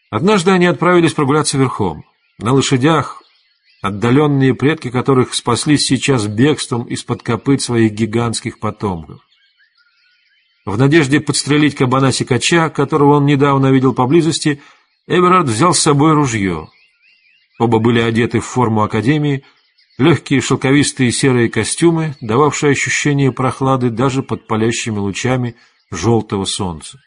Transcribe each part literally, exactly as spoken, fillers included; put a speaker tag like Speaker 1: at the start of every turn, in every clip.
Speaker 1: Однажды они отправились прогуляться верхом, на лошадях, отдаленные предки которых спаслись сейчас бегством из-под копыт своих гигантских потомков. В надежде подстрелить кабана-сикача, которого он недавно видел поблизости, Эверард взял с собой ружье. Оба были одеты в форму академии, легкие шелковистые серые костюмы, дававшие ощущение прохлады даже под палящими лучами желтого солнца.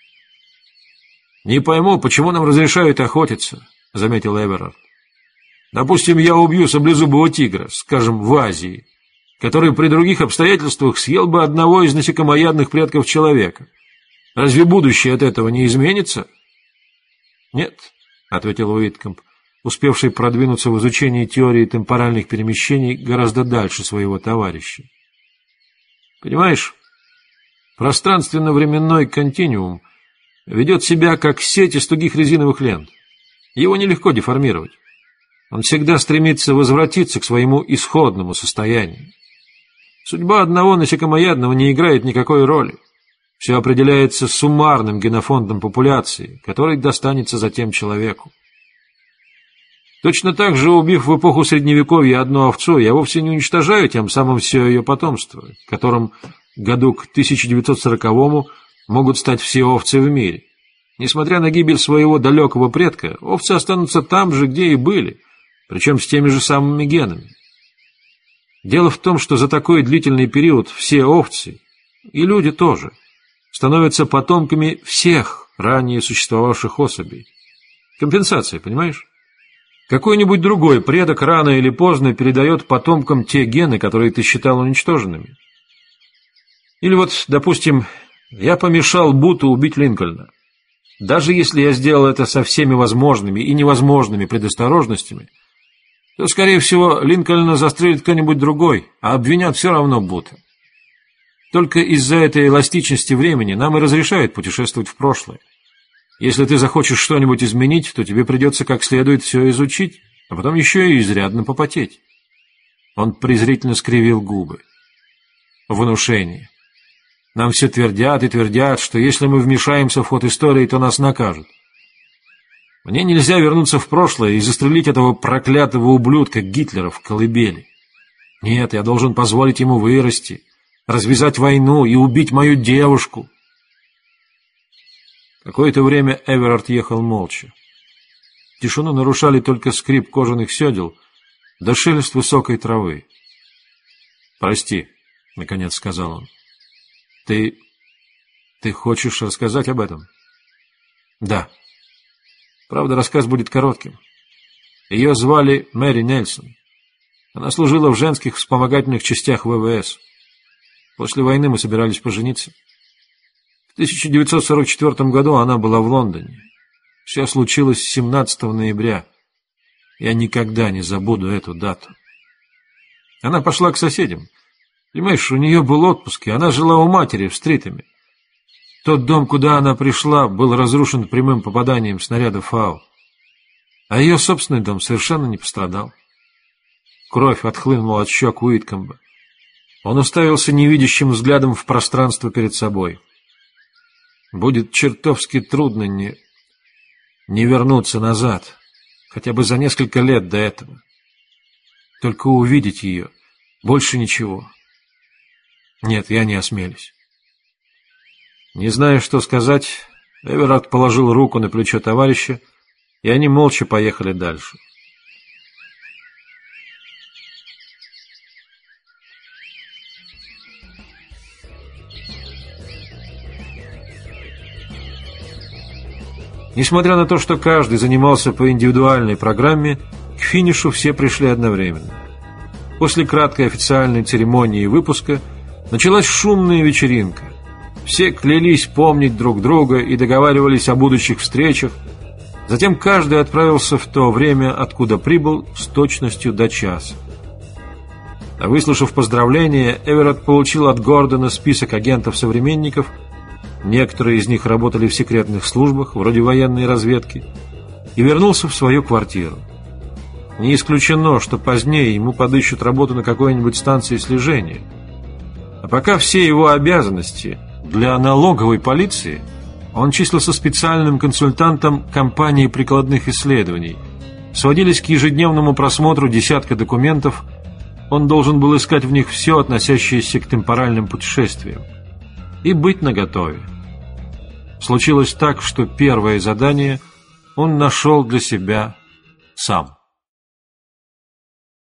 Speaker 1: «Не пойму, почему нам разрешают охотиться», — заметил Эверард. «Допустим, я убью саблезубого тигра, скажем, в Азии, который при других обстоятельствах съел бы одного из насекомоядных предков человека. Разве будущее от этого не изменится?» «Нет», — ответил Уиткомб, успевший продвинуться в изучении теории темпоральных перемещений гораздо дальше своего товарища. «Понимаешь, пространственно-временной континуум ведет себя как сеть из тугих резиновых лент. Его нелегко деформировать. Он всегда стремится возвратиться к своему исходному состоянию. Судьба одного насекомоядного не играет никакой роли. Все определяется суммарным генофондом популяции, который достанется затем человеку. Точно так же, убив в эпоху Средневековья одну овцу, я вовсе не уничтожаю тем самым все ее потомство, которым году к тысяча девятьсот сороковому могут стать все овцы в мире. Несмотря на гибель своего далекого предка, овцы останутся там же, где и были, причем с теми же самыми генами. Дело в том, что за такой длительный период все овцы, и люди тоже, становятся потомками всех ранее существовавших особей. Компенсация, понимаешь? Какой-нибудь другой предок рано или поздно передает потомкам те гены, которые ты считал уничтоженными. Или вот, допустим, я помешал Буту убить Линкольна. Даже если я сделал это со всеми возможными и невозможными предосторожностями, то, скорее всего, Линкольна застрелит кто-нибудь другой, а обвинят все равно Бута. Только из-за этой эластичности времени нам и разрешают путешествовать в прошлое. Если ты захочешь что-нибудь изменить, то тебе придется как следует все изучить, а потом еще и изрядно попотеть. Он презрительно скривил губы. Внушение. Нам все твердят и твердят, что если мы вмешаемся в ход истории, то нас накажут. Мне нельзя вернуться в прошлое и застрелить этого проклятого ублюдка Гитлера в колыбели. Нет, я должен позволить ему вырасти, развязать войну и убить мою девушку. Какое-то время Эверард ехал молча. Тишину нарушали только скрип кожаных седел да шелест высокой травы. «Прости», — наконец сказал он. «Ты... ты хочешь рассказать об этом?» «Да. Правда, рассказ будет коротким. Ее звали Мэри Нельсон. Она служила в женских вспомогательных частях вэ вэ эс. После войны мы собирались пожениться. В тысяча девятьсот сорок четвёртом году она была в Лондоне. Все случилось семнадцатого ноября. Я никогда не забуду эту дату. Она пошла к соседям. Понимаешь, у нее был отпуск, и она жила у матери в Стритаме. Тот дом, куда она пришла, был разрушен прямым попаданием снаряда фау. А ее собственный дом совершенно не пострадал. Кровь отхлынула от щек Уиткомба. Он уставился невидящим взглядом в пространство перед собой. Будет чертовски трудно не... не вернуться назад, хотя бы за несколько лет до этого. Только увидеть ее, больше ничего. Нет, я не осмелюсь. Не зная, что сказать, Эверард положил руку на плечо товарища, и они молча поехали дальше. Несмотря на то, что каждый занимался по индивидуальной программе, к финишу все пришли одновременно. После краткой официальной церемонии выпуска началась шумная вечеринка. Все клялись помнить друг друга и договаривались о будущих встречах. Затем каждый отправился в то время, откуда прибыл, с точностью до часа. А выслушав поздравления, Эверард получил от Гордона список агентов-современников. Некоторые из них работали в секретных службах, вроде военной разведки, и вернулся в свою квартиру. Не исключено, что позднее ему подыщут работу на какой-нибудь станции слежения. А пока все его обязанности для налоговой полиции Он числился специальным консультантом компании прикладных исследований. Сводились к ежедневному просмотру десятка документов. Он должен был искать в них все, относящееся к темпоральным путешествиям, и быть наготове. Случилось так, что первое задание он нашел для себя сам.